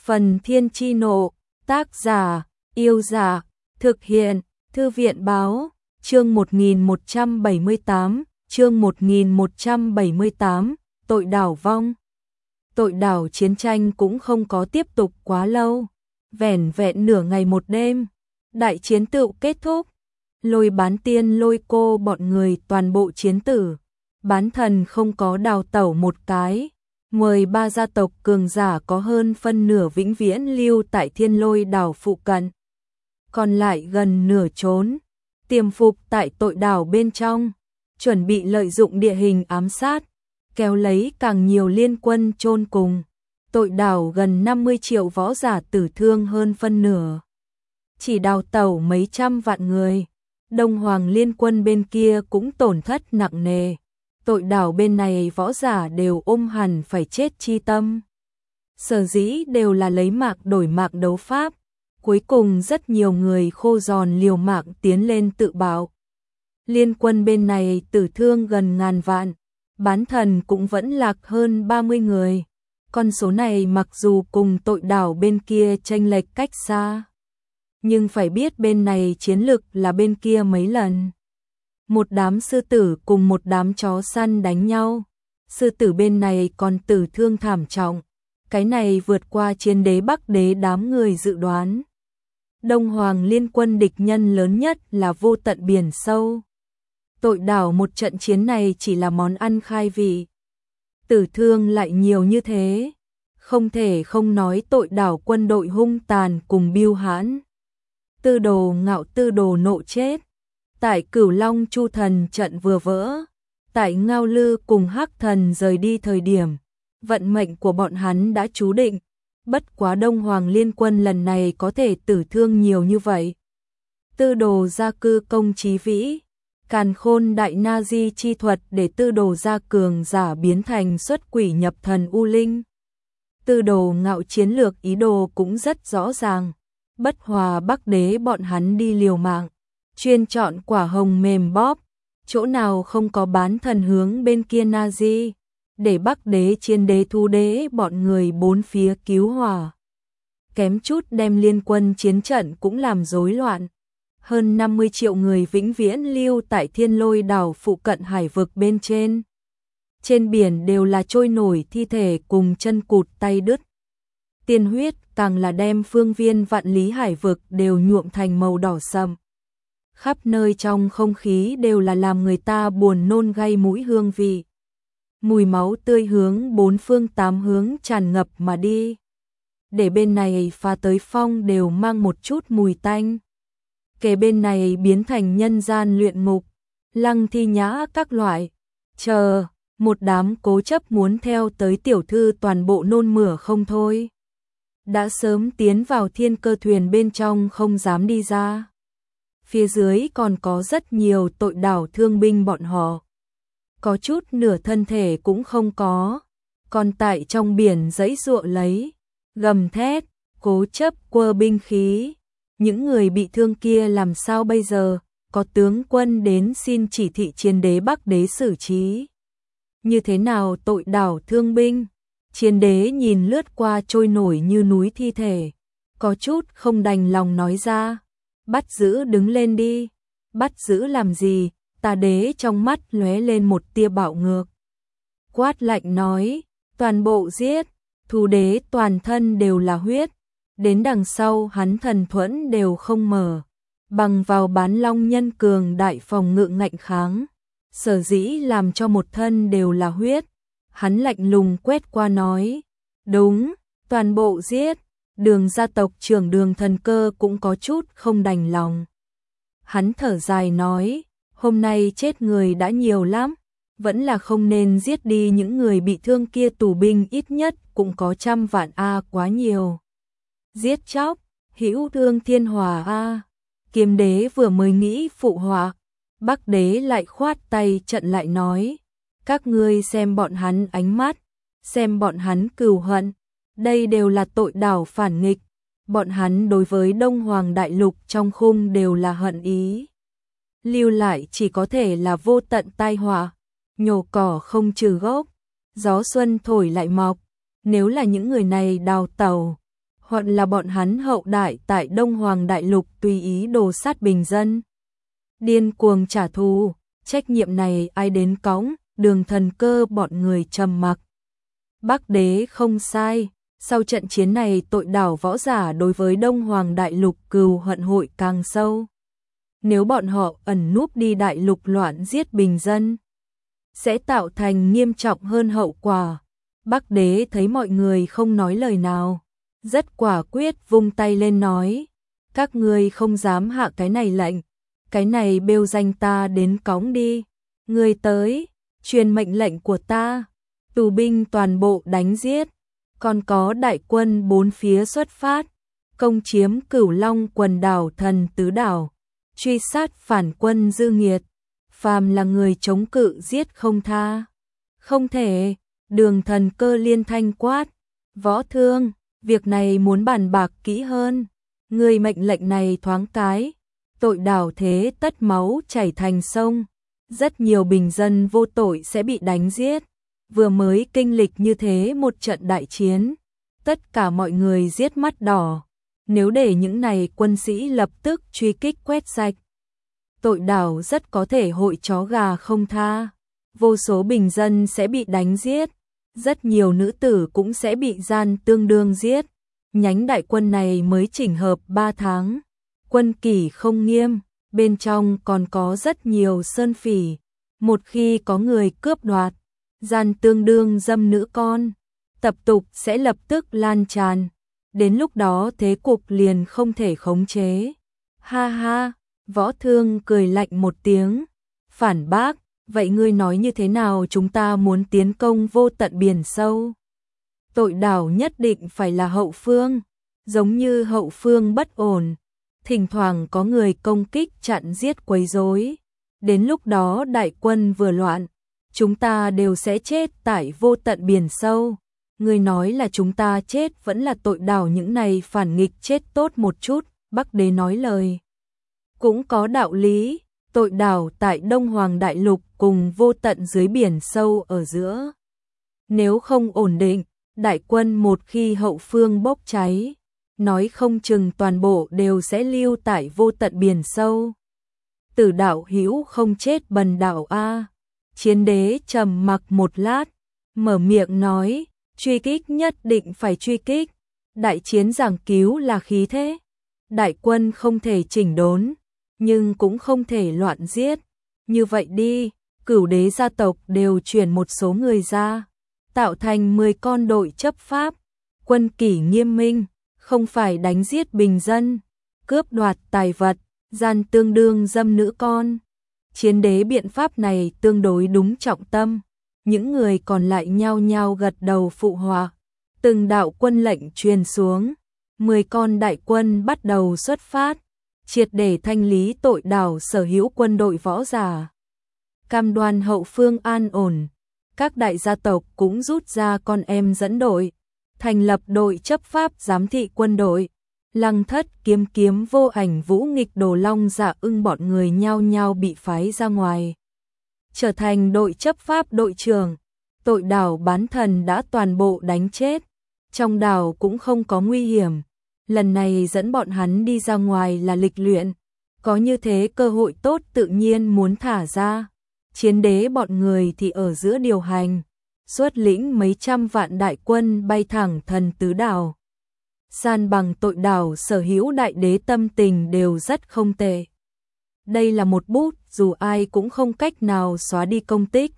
Phần Thiên Chi Nộ, tác giả, Yêu Giả, thực hiện, Thư viện Báo, chương 1178, chương 1178, tội đảo vong. Tội đảo chiến tranh cũng không có tiếp tục quá lâu, vẻn vẹn nửa ngày một đêm, đại chiến tựu kết thúc. Lôi Bán Tiên Lôi Cô bọn người toàn bộ chiến tử, Bán Thần không có đào tẩu một cái. 13 gia tộc cường giả có hơn phân nửa vĩnh viễn lưu tại Thiên Lôi đảo phụ cận, còn lại gần nửa trốn, tiềm phục tại tội đảo bên trong, chuẩn bị lợi dụng địa hình ám sát, kéo lấy càng nhiều liên quân chôn cùng. Tội đảo gần 50 triệu võ giả tử thương hơn phân nửa, chỉ đào tẩu mấy trăm vạn người. Đông Hoàng liên quân bên kia cũng tổn thất nặng nề. Tội đảo bên này võ giả đều ôm hẳn phải chết chi tâm. Sở dĩ đều là lấy mạng đổi mạng đấu pháp. Cuối cùng rất nhiều người khô giòn liều mạng tiến lên tự bảo. Liên quân bên này tử thương gần ngàn vạn, Bán Thần cũng vẫn lạc hơn 30 người. Con số này mặc dù cùng tội đảo bên kia chênh lệch cách xa, nhưng phải biết bên này chiến lực là bên kia mấy lần. Một đám sư tử cùng một đám chó săn đánh nhau, sư tử bên này còn tử thương thảm trọng, cái này vượt qua Chiến Đế Bắc Đế đám người dự đoán. Đông Hoàng liên quân địch nhân lớn nhất là vô tận biển sâu. Tội đảo một trận chiến này chỉ là món ăn khai vị, tử thương lại nhiều như thế, không thể không nói tội đảo quân đội hung tàn cùng biêu hãn. Tư Đồ Ngạo Tư Đồ nộ chết, tại Cửu Long Chu Thần trận vừa vỡ, tại Ngao Lư cùng Hắc Thần rời đi thời điểm, vận mệnh của bọn hắn đã chú định, bất quá Đông Hoàng liên quân lần này có thể tử thương nhiều như vậy. Tư Đồ gia cư công chí vĩ, Càn Khôn đại na di chi thuật để Tư Đồ gia cường giả biến thành xuất quỷ nhập thần u linh. Tư Đồ Ngạo chiến lược ý đồ cũng rất rõ ràng, Bất Hòa Bắc Đế bọn hắn đi liều mạng, chuyên chọn quả hồng mềm bóp, chỗ nào không có Bán Thần hướng bên kia na di, để Bắc Đế Chiến Đế Thu Đế bọn người bốn phía cứu hỏa. Kém chút đem liên quân chiến trận cũng làm rối loạn. Hơn 50 triệu người vĩnh viễn lưu tại Thiên Lôi đảo phụ cận hải vực bên trên. Trên biển đều là trôi nổi thi thể cùng chân cụt tay đứt. Tiên huyết càng là đem phương viên vạn lý hải vực đều nhuộm thành màu đỏ sậm. Khắp nơi trong không khí đều là làm người ta buồn nôn gây mũi hương vị. Mùi máu tươi hướng bốn phương tám hướng tràn ngập mà đi. Để bên này pha tới phong đều mang một chút mùi tanh. Kể bên này biến thành nhân gian luyện ngục, lăng thi nhã các loại. Chờ, một đám cố chấp muốn theo tới tiểu thư toàn bộ nôn mửa không thôi. Đã sớm tiến vào thiên cơ thuyền bên trong không dám đi ra. Phía dưới còn có rất nhiều tội đảo thương binh bọn họ. Có chút nửa thân thể cũng không có. Còn tại trong biển giãy giụa lấy, gầm thét, cố chấp quơ binh khí. Những người bị thương kia làm sao bây giờ? Có tướng quân đến xin chỉ thị Chiến Đế Bắc Đế xử trí. Như thế nào tội đảo thương binh? Chiến Đế nhìn lướt qua trôi nổi như núi thi thể, có chút không đành lòng nói ra. Bắt giữ đứng lên đi. Bắt giữ làm gì? Tà Đế trong mắt lóe lên một tia bạo ngược. Quát lạnh nói, toàn bộ giết. Thu Đế toàn thân đều là huyết, đến đằng sau hắn thần thuẫn đều không mở, bằng vào Bán Long nhân cường đại phòng ngự ngạnh kháng, sở dĩ làm cho một thân đều là huyết. Hắn lạnh lùng quét qua nói, đúng, toàn bộ giết. Đường gia tộc trưởng Đường Thần Cơ cũng có chút không đành lòng. Hắn thở dài nói, hôm nay chết người đã nhiều lắm, vẫn là không nên giết đi những người bị thương kia, tù binh ít nhất cũng có 100 vạn quá nhiều. Giết chóc, hữu thương thiên hòa Kiếm Đế vừa mới nghĩ phụ họa, Bắc Đế lại khoát tay trận lại nói, các ngươi xem bọn hắn ánh mắt, xem bọn hắn cừu hận, đây đều là tội đảo phản nghịch, bọn hắn đối với Đông Hoàng đại lục trong khung đều là hận ý. Lưu lại chỉ có thể là vô tận tai họa, nhổ cỏ không trừ gốc, gió xuân thổi lại mọc, nếu là những người này đào tẩu, hoặc là bọn hắn hậu đại tại Đông Hoàng Đại Lục tùy ý đồ sát bình dân, điên cuồng trả thù, trách nhiệm này ai đến cõng? Đường Thần Cơ bọn người trầm mặc. Bắc Đế không sai, sau trận chiến này tội đảo võ giả đối với Đông Hoàng Đại Lục cừu hận hội càng sâu. Nếu bọn họ ẩn núp đi Đại Lục loạn giết bình dân, sẽ tạo thành nghiêm trọng hơn hậu quả. Bắc Đế thấy mọi người không nói lời nào, rất quả quyết vung tay lên nói, các ngươi không dám hạ cái này lệnh, cái này bêu danh ta đến cõng đi, ngươi tới, truyền mệnh lệnh của ta, tù binh toàn bộ đánh giết, còn có đại quân bốn phía xuất phát, công chiếm Cửu Long quần đảo Thần Tứ đảo, truy sát phản quân dư nghiệt, phàm là người chống cự giết không tha. Không thể, Đường Thần Cơ liên thanh quát, Võ Thương, việc này muốn bàn bạc kỹ hơn, người mệnh lệnh này thoáng cái, tội đảo thế tất máu chảy thành sông, rất nhiều bình dân vô tội sẽ bị đánh giết. Vừa mới kinh lịch như thế một trận đại chiến, tất cả mọi người giết mắt đỏ, nếu để những này quân sĩ lập tức truy kích quét sạch, tội đảo rất có thể hội chó gà không tha, vô số bình dân sẽ bị đánh giết, rất nhiều nữ tử cũng sẽ bị gian tương đương giết. Nhánh đại quân này mới chỉnh hợp 3 tháng, quân kỷ không nghiêm, bên trong còn có rất nhiều sơn phỉ, một khi có người cướp đoạt, gian tương đương dâm nữ con, tập tục sẽ lập tức lan tràn, đến lúc đó thế cục liền không thể khống chế. Ha ha, Võ Thương cười lạnh một tiếng, phản bác, vậy ngươi nói như thế nào chúng ta muốn tiến công vô tận biển sâu? Tội đảo nhất định phải là hậu phương, giống như hậu phương bất ổn, thỉnh thoảng có người công kích chặn giết quấy rối, đến lúc đó đại quân vừa loạn, chúng ta đều sẽ chết tại vô tận biển sâu. Ngươi nói là chúng ta chết vẫn là tội đảo những này phản nghịch chết tốt một chút, Bắc Đế nói lời cũng có đạo lý, tội đảo tại Đông Hoàng Đại Lục cùng vô tận dưới biển sâu ở giữa. Nếu không ổn định, đại quân một khi hậu phương bốc cháy, nói không chừng toàn bộ đều sẽ lưu tại vô tận biển sâu. Tử đạo hữu không chết bần đạo a. Chiến đế trầm mặc một lát, mở miệng nói, truy kích nhất định phải truy kích, đại chiến giảng cứu là khí thế, đại quân không thể chỉnh đốn, nhưng cũng không thể loạn giết. Như vậy đi, Cửu đế gia tộc đều chuyển một số người ra, tạo thành 10 con đội chấp pháp, quân kỷ nghiêm minh, không phải đánh giết bình dân, cướp đoạt tài vật, gian tương đương dâm nữ con. Chiến đế biện pháp này tương đối đúng trọng tâm, những người còn lại nhao nhao gật đầu phụ họa. Từng đạo quân lệnh truyền xuống, 10 con đại quân bắt đầu xuất phát, triệt để thanh lý tội đảo sở hữu quân đội võ giả. Cam đoan hậu phương an ổn, các đại gia tộc cũng rút ra con em dẫn đội, thành lập đội chấp pháp giám thị quân đội. Lăng Thất, Kiếm Kiếm, Vô Ảnh, Vũ Nghịch, Đồ Long, Dạ Ưng bọn người nhao nhao bị phái ra ngoài, trở thành đội chấp pháp đội trưởng. Tội đảo bán thần đã toàn bộ đánh chết, trong đảo cũng không có nguy hiểm. Lần này dẫn bọn hắn đi ra ngoài là lịch luyện, có như thế cơ hội tốt tự nhiên muốn thả ra. Chiến đế bọn người thì ở giữa điều hành, xuất lĩnh mấy trăm vạn đại quân bay thẳng Thần Tứ đảo. San bằng tội đảo sở hữu đại đế tâm tình đều rất không tệ. Đây là một bút dù ai cũng không cách nào xóa đi công tích.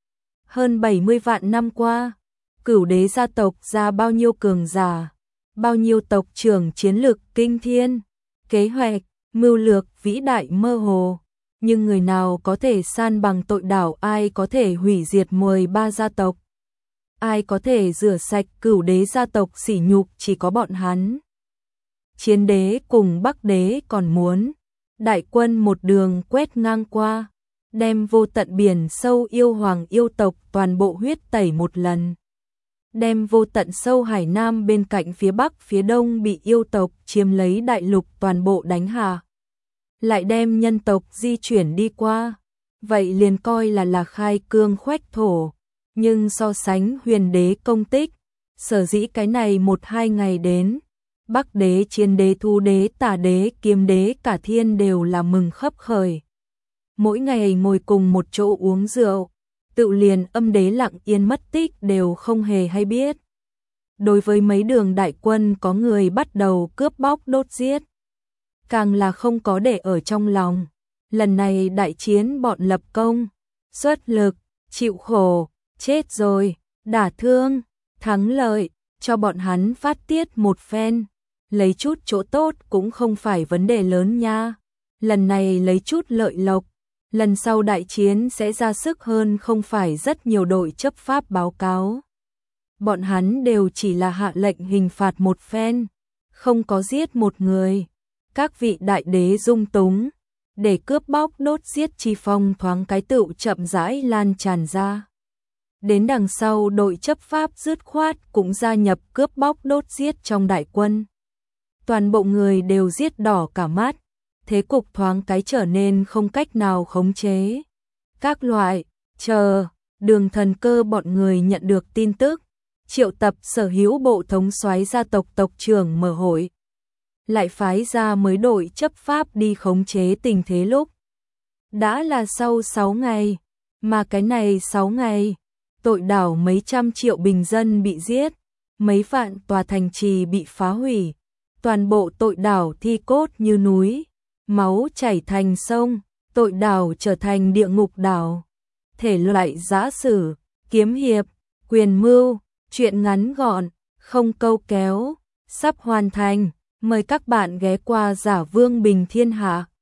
Hơn 70 vạn năm qua, Cửu đế gia tộc ra bao nhiêu cường giả, bao nhiêu tộc trưởng chiến lược kinh thiên, kế hoạch, mưu lược vĩ đại mơ hồ. Nhưng người nào có thể san bằng tội đảo, ai có thể hủy diệt 13 gia tộc, ai có thể rửa sạch Cửu đế gia tộc sỉ nhục, chỉ có bọn hắn. Chiến đế cùng Bắc đế còn muốn đại quân một đường quét ngang qua, đem vô tận biển sâu yêu hoàng yêu tộc toàn bộ huyết tẩy một lần, đem vô tận sâu hải nam bên cạnh phía bắc phía đông bị yêu tộc chiếm lấy đại lục toàn bộ đánh hạ, lại đem nhân tộc di chuyển đi qua, vậy liền coi là khai cương khoách thổ. Nhưng so sánh huyền đế công tích, sở dĩ cái này 1-2 ngày đến, Bắc đế, Chiến đế, Thu đế, Tả đế, Kiếm đế, cả thiên đều là mừng khấp khởi. Mỗi ngày ngồi cùng một chỗ uống rượu, tự liền Âm đế lặng yên mất tích đều không hề hay biết. Đối với mấy đường đại quân có người bắt đầu cướp bóc đốt giết, càng là không có để ở trong lòng. Lần này đại chiến bọn lập công, xuất lực, chịu khổ, chết rồi, đả thương, thắng lợi, cho bọn hắn phát tiết một phen. Lấy chút chỗ tốt cũng không phải vấn đề lớn nha. Lần này lấy chút lợi lộc, lần sau đại chiến sẽ ra sức hơn, không phải rất nhiều đội chấp pháp báo cáo. Bọn hắn đều chỉ là hạ lệnh hình phạt một phen, không có giết một người. Các vị đại đế dung túng, để cướp bóc đốt giết chi phong thoáng cái tựu chậm rãi lan tràn ra. Đến đằng sau đội chấp pháp dứt khoát cũng gia nhập cướp bóc đốt giết trong đại quân. Toàn bộ người đều giết đỏ cả mắt, thế cục thoáng cái trở nên không cách nào khống chế. Các loại, Đường Thần Cơ bọn người nhận được tin tức, triệu tập sở hữu bộ thống soái gia tộc tộc trưởng mở hội. Lại phái ra mới đội chấp pháp đi khống chế tình thế lúc. Đã là sau 6 ngày, mà cái này 6 ngày, tội đảo mấy trăm triệu bình dân bị giết, mấy vạn tòa thành trì bị phá hủy, toàn bộ tội đảo thi cốt như núi, máu chảy thành sông, tội đảo trở thành địa ngục đảo. Thể loại giã sử, kiếm hiệp, quyền mưu, truyện ngắn gọn, không câu kéo, sắp hoàn thành. Mời các bạn ghé qua Giả Vương Bình Thiên Hạ.